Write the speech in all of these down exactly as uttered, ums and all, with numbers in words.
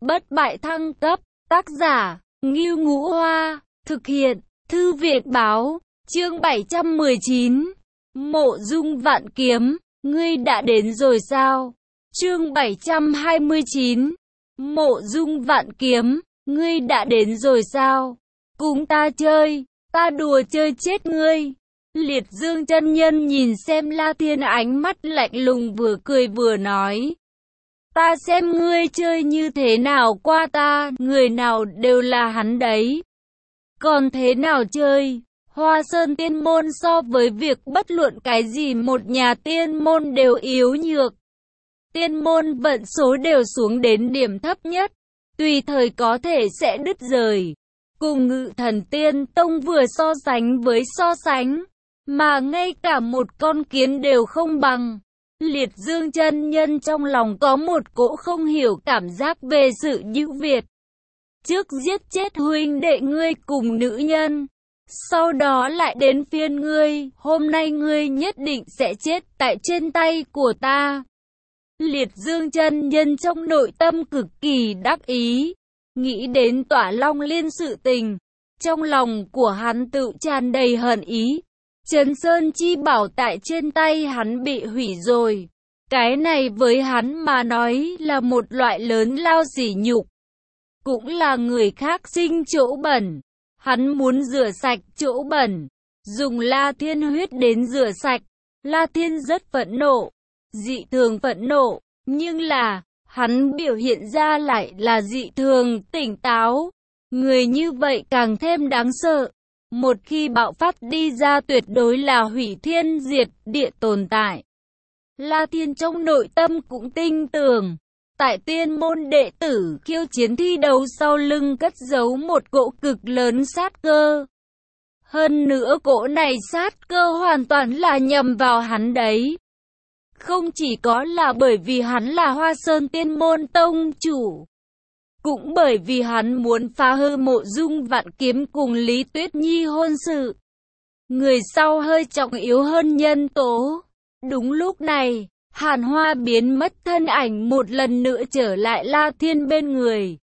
bất bại thăng cấp, tác giả, Ngưu Ngũ Hoa, thực hiện, Thư viện báo, chương bảy trăm mười chín, Mộ Dung Vạn Kiếm, ngươi đã đến rồi sao? Chương bảy trăm hai mươi chín, Mộ Dung Vạn Kiếm, ngươi đã đến rồi sao? Cùng ta chơi, ta đùa chơi chết ngươi. Liệt Dương chân nhân nhìn xem La Thiên, ánh mắt lạnh lùng, vừa cười vừa nói. Ta xem ngươi chơi như thế nào qua ta, người nào đều là hắn đấy. Còn thế nào chơi? Hoa Sơn Tiên Môn so với việc bất luận cái gì một nhà tiên môn đều yếu nhược. Tiên môn vận số đều xuống đến điểm thấp nhất, tùy thời có thể sẽ đứt rời. Cùng Ngự Thần Tiên Tông vừa so sánh với so sánh, mà ngay cả một con kiến đều không bằng. Liệt Dương chân nhân trong lòng có một cỗ không hiểu cảm giác về sự nhữu việt. Trước giết chết huynh đệ ngươi cùng nữ nhân, sau đó lại đến phiên ngươi, hôm nay ngươi nhất định sẽ chết tại trên tay của ta. Liệt Dương chân nhân trong nội tâm cực kỳ đắc ý, nghĩ đến Tỏa Long Liên sự tình, trong lòng của hắn tự tràn đầy hận ý. Trấn Sơn Chi Bảo tại trên tay hắn bị hủy rồi, cái này với hắn mà nói là một loại lớn lao sỉ nhục, cũng là người khác sinh chỗ bẩn. Hắn muốn rửa sạch chỗ bẩn, dùng La Thiên huyết đến rửa sạch. La Thiên rất phẫn nộ, dị thường phẫn nộ, nhưng là, hắn biểu hiện ra lại là dị thường tỉnh táo. Người như vậy càng thêm đáng sợ. Một khi bạo phát đi ra tuyệt đối là hủy thiên diệt địa tồn tại. La Thiên trong nội tâm cũng tin tưởng, tại tiên môn đệ tử khiêu chiến thi đấu sau lưng cất giấu một cỗ cực lớn sát cơ. Hơn nữa cỗ này sát cơ hoàn toàn là nhằm vào hắn đấy. Không chỉ có là bởi vì hắn là Hoa Sơn Tiên Môn tông chủ, cũng bởi vì hắn muốn phá hư Mộ Dung Vạn Kiếm cùng Lý Tuyết Nhi hôn sự. Người sau hơi trọng yếu hơn nhân tố. Đúng lúc này, Hàn Hoa biến mất thân ảnh một lần nữa trở lại La Thiên bên người.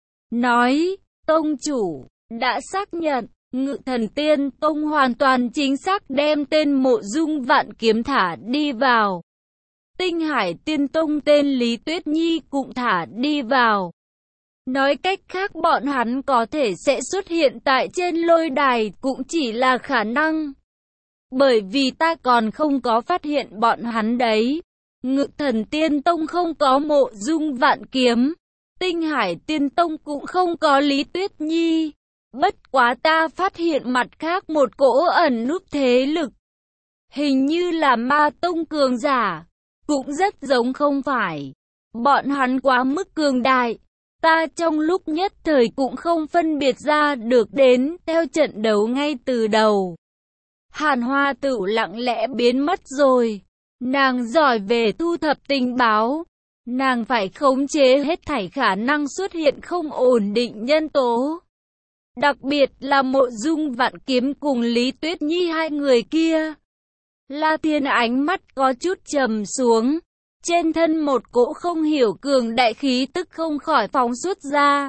Nói, tông chủ, đã xác nhận, Ngự Thần Tiên Tông hoàn toàn chính xác đem tên Mộ Dung Vạn Kiếm thả đi vào. Tinh Hải Tiên Tông tên Lý Tuyết Nhi cũng thả đi vào. Nói cách khác bọn hắn có thể sẽ xuất hiện tại trên lôi đài cũng chỉ là khả năng. Bởi vì ta còn không có phát hiện bọn hắn đấy. Ngự Thần Tiên Tông không có Mộ Dung Vạn Kiếm, Tinh Hải Tiên Tông cũng không có Lý Tuyết Nhi. Bất quá ta phát hiện mặt khác một cỗ ẩn núp thế lực. Hình như là Ma Tông cường giả, cũng rất giống không phải. Bọn hắn quá mức cường đại. Ta trong lúc nhất thời cũng không phân biệt ra được đến theo trận đấu ngay từ đầu. Hàn Hoa Tử lặng lẽ biến mất rồi. Nàng giỏi về thu thập tình báo. Nàng phải khống chế hết thảy khả năng xuất hiện không ổn định nhân tố. Đặc biệt là Mộ Dung Vạn Kiếm cùng Lý Tuyết Nhi hai người kia. La Thiên ánh mắt có chút trầm xuống. Trên thân một cỗ không hiểu cường đại khí tức không khỏi phóng xuất ra.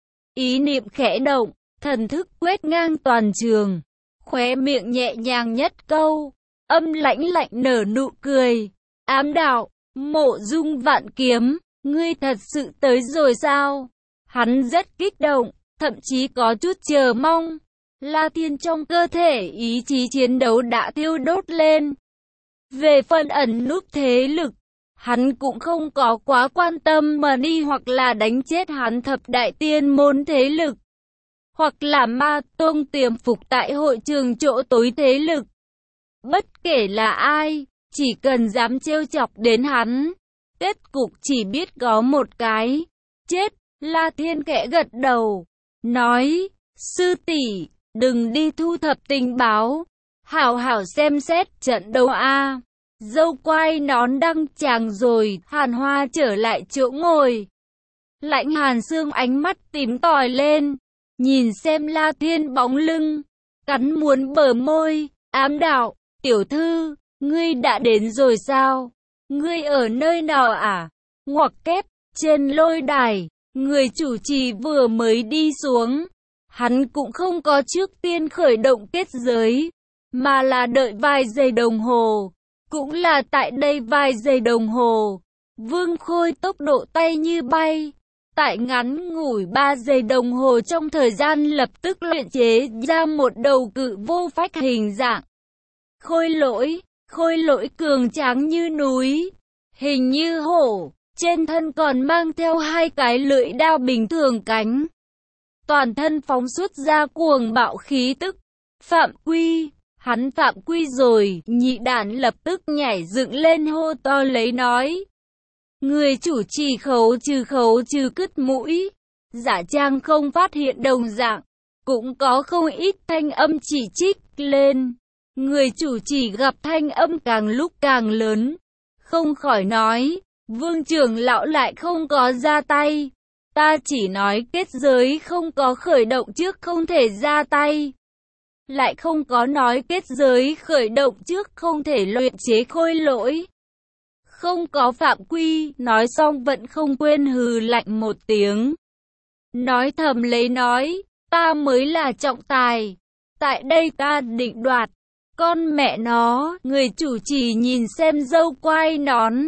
Ý niệm khẽ động, thần thức quét ngang toàn trường. Khóe miệng nhẹ nhàng nhất câu, âm lãnh lạnh nở nụ cười. Ám đạo, Mộ Dung Vạn Kiếm, ngươi thật sự tới rồi sao? Hắn rất kích động, thậm chí có chút chờ mong. La Thiên trong cơ thể ý chí chiến đấu đã thiêu đốt lên. Về phần ẩn núp thế lực, hắn cũng không có quá quan tâm mà đi, hoặc là đánh chết hắn thập đại tiên môn thế lực, hoặc là Ma Tông tiềm phục tại hội trường chỗ tối thế lực. Bất kể là ai, chỉ cần dám trêu chọc đến hắn, kết cục chỉ biết có một cái, chết. La Thiên khẽ gật đầu, nói, sư tỷ, đừng đi thu thập tình báo, hảo hảo xem xét trận đấu a. Dâu quai nón đăng tràng rồi. Hàn Hoa trở lại chỗ ngồi. Lãnh Hàn Sương ánh mắt tím tòi lên, nhìn xem La Thiên bóng lưng, cắn muốn bờ môi. Ám đạo, tiểu thư, ngươi đã đến rồi sao? Ngươi ở nơi nào à? Ngoặc kép, trên lôi đài, Người chủ trì vừa mới đi xuống, hắn cũng không có trước tiên khởi động kết giới, mà là đợi vài giây đồng hồ. Cũng là tại đây vài giây đồng hồ, Vương Khôi tốc độ tay như bay. Tại ngắn ngủi ba giây đồng hồ trong thời gian lập tức luyện chế ra một đầu cự vô phách hình dạng. Khôi lỗi, khôi lỗi cường tráng như núi, hình như hổ, trên thân còn mang theo hai cái lưỡi đao bình thường cánh. Toàn thân phóng xuất ra cuồng bạo khí tức. Phạm quy, hắn phạm quy rồi, nhị đản lập tức nhảy dựng lên hô to lấy nói. Người chủ trì khấu trừ khấu trừ cứt mũi, giả trang không phát hiện đồng dạng, cũng có không ít thanh âm chỉ trích lên. Người chủ trì gặp thanh âm càng lúc càng lớn, không khỏi nói, Vương trưởng lão lại không có ra tay. Ta chỉ nói kết giới không có khởi động trước không thể ra tay. Lại không có nói kết giới khởi động trước không thể luyện chế khôi lỗi. Không có phạm quy, nói xong vẫn không quên hừ lạnh một tiếng. Nói thầm lấy nói, ta mới là trọng tài. Tại đây ta định đoạt. Con mẹ nó, người chủ trì nhìn xem dâu quai nón.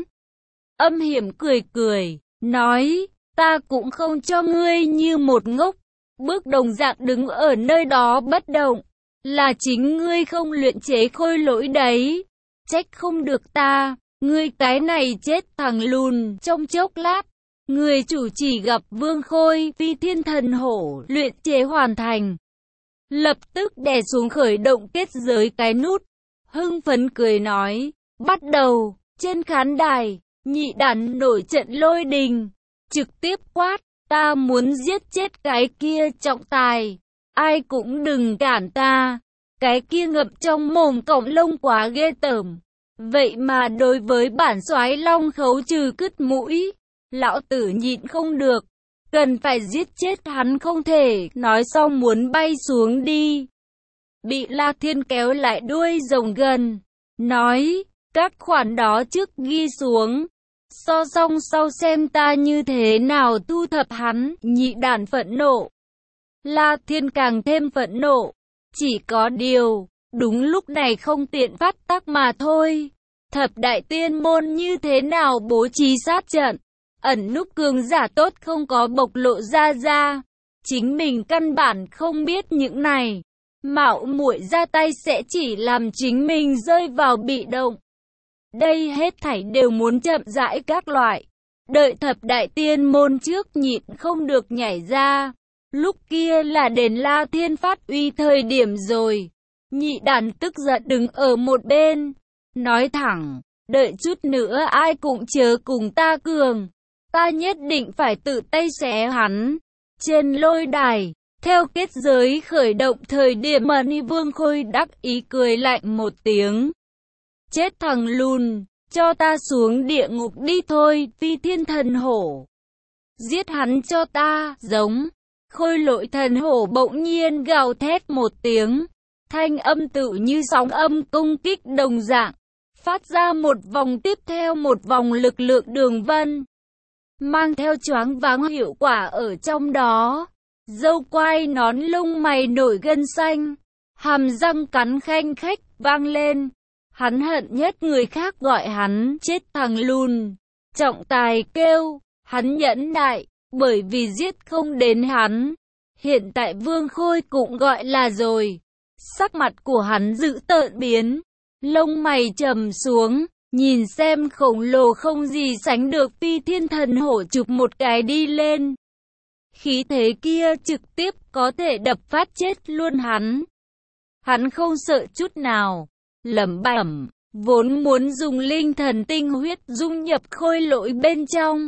Âm hiểm cười cười, nói, ta cũng không cho ngươi như một ngốc. Bước đồng dạng đứng ở nơi đó bất động. Là chính ngươi không luyện chế khôi lỗi đấy. Trách không được ta. Ngươi cái này chết thằng lùn. Trong chốc lát, người chủ chỉ gặp Vương Khôi phi thiên thần hổ luyện chế hoàn thành. Lập tức đè xuống khởi động kết giới cái nút. Hưng phấn cười nói, bắt đầu. Trên khán đài, nhị đản nổi trận lôi đình, trực tiếp quát, ta muốn giết chết cái kia trọng tài. Ai cũng đừng cản ta. Cái kia ngậm trong mồm cọng lông quá ghê tởm. Vậy mà đối với bản soái long khấu trừ cứt mũi, lão tử nhịn không được, cần phải giết chết hắn không thể. Nói xong muốn bay xuống đi, bị La Thiên kéo lại đuôi rồng gần, nói, các khoản đó trước ghi xuống, so xong sau xem ta như thế nào thu thập hắn. Nhị đản phẫn nộ, La Thiên càng thêm phẫn nộ, chỉ có điều, đúng lúc này không tiện phát tác mà thôi. Thập đại tiên môn như thế nào bố trí sát trận, ẩn núp cường giả tốt không có bộc lộ ra ra. Chính mình căn bản không biết những này. Mạo muội ra tay sẽ chỉ làm chính mình rơi vào bị động. Đây hết thảy đều muốn chậm rãi các loại. Đợi thập đại tiên môn trước nhịn không được nhảy ra. Lúc kia là đến La Thiên phát uy thời điểm rồi. Nhị đản tức giận đứng ở một bên, nói thẳng, đợi chút nữa ai cũng chớ cùng ta cường. Ta nhất định phải tự tay xé hắn. Trên lôi đài, theo kết giới khởi động thời điểm mà Ni Vương Khôi đắc ý cười lạnh một tiếng. Chết thằng lùn, cho ta xuống địa ngục đi thôi, phi thiên thần hổ. Giết hắn cho ta, giống. Khôi lỗi thần hổ bỗng nhiên gào thét một tiếng. Thanh âm tự như sóng âm công kích đồng dạng. Phát ra một vòng tiếp theo một vòng lực lượng đường vân. Mang theo choáng váng hiệu quả ở trong đó. Dâu quai nón lông mày nổi gân xanh. Hàm răng cắn khanh khách vang lên. Hắn hận nhất người khác gọi hắn chết thằng lùn. Trọng tài kêu, hắn nhẫn nại, bởi vì giết không đến hắn. Hiện tại Vương Khôi cũng gọi là rồi. Sắc mặt của hắn dữ tợn biến, lông mày trầm xuống, nhìn xem khổng lồ không gì sánh được phi thiên thần hổ chụp một cái đi lên. Khí thế kia trực tiếp có thể đập phát chết luôn hắn. Hắn không sợ chút nào, lẩm bẩm, vốn muốn dùng linh thần tinh huyết dung nhập khôi lỗi bên trong.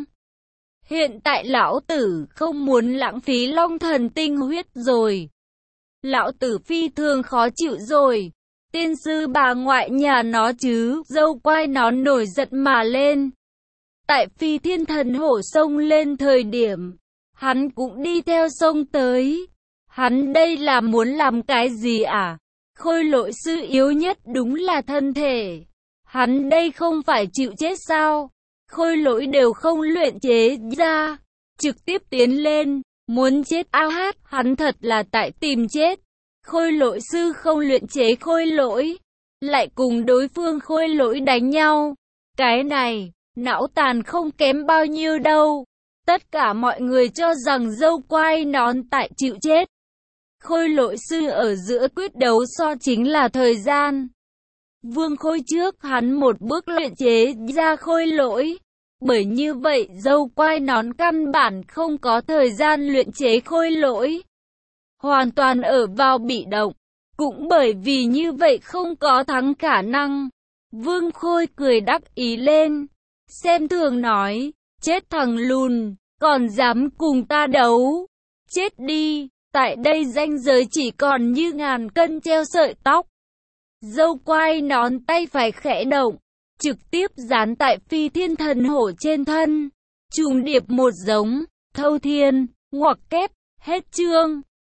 Hiện tại lão tử không muốn lãng phí long thần tinh huyết rồi. Lão tử phi thường khó chịu rồi. Tiên sư bà ngoại nhà nó chứ, dâu quai nón nổi giận mà lên. Tại phi thiên thần hổ sông lên thời điểm, hắn cũng đi theo sông tới. Hắn đây là muốn làm cái gì à? Khôi lỗi sư yếu nhất đúng là thân thể. Hắn đây không phải chịu chết sao? Khôi lỗi đều không luyện chế ra. trực tiếp tiến lên, muốn chết a hát, hắn thật là tại tìm chết. Khôi lỗi sư không luyện chế khôi lỗi, lại cùng đối phương khôi lỗi đánh nhau. Cái này, não tàn không kém bao nhiêu đâu. Tất cả mọi người cho rằng dâu quai nón tại chịu chết. Khôi lỗi sư ở giữa quyết đấu so chính là thời gian. Vương Khôi trước hắn một bước luyện chế ra khôi lỗi. Bởi như vậy dâu quai nón căn bản không có thời gian luyện chế khôi lỗi. Hoàn toàn ở vào bị động. Cũng bởi vì như vậy không có thắng khả năng. Vương Khôi cười đắc ý lên. Xem thường nói, chết thằng lùn, còn dám cùng ta đấu. Chết đi, tại đây ranh giới chỉ còn như ngàn cân treo sợi tóc. Dâu quai nón tay phải khẽ động, trực tiếp dán tại Phi Thiên Thần Hổ trên thân. Trùng điệp một giống, thâu thiên, ngoặc kép, hết chương.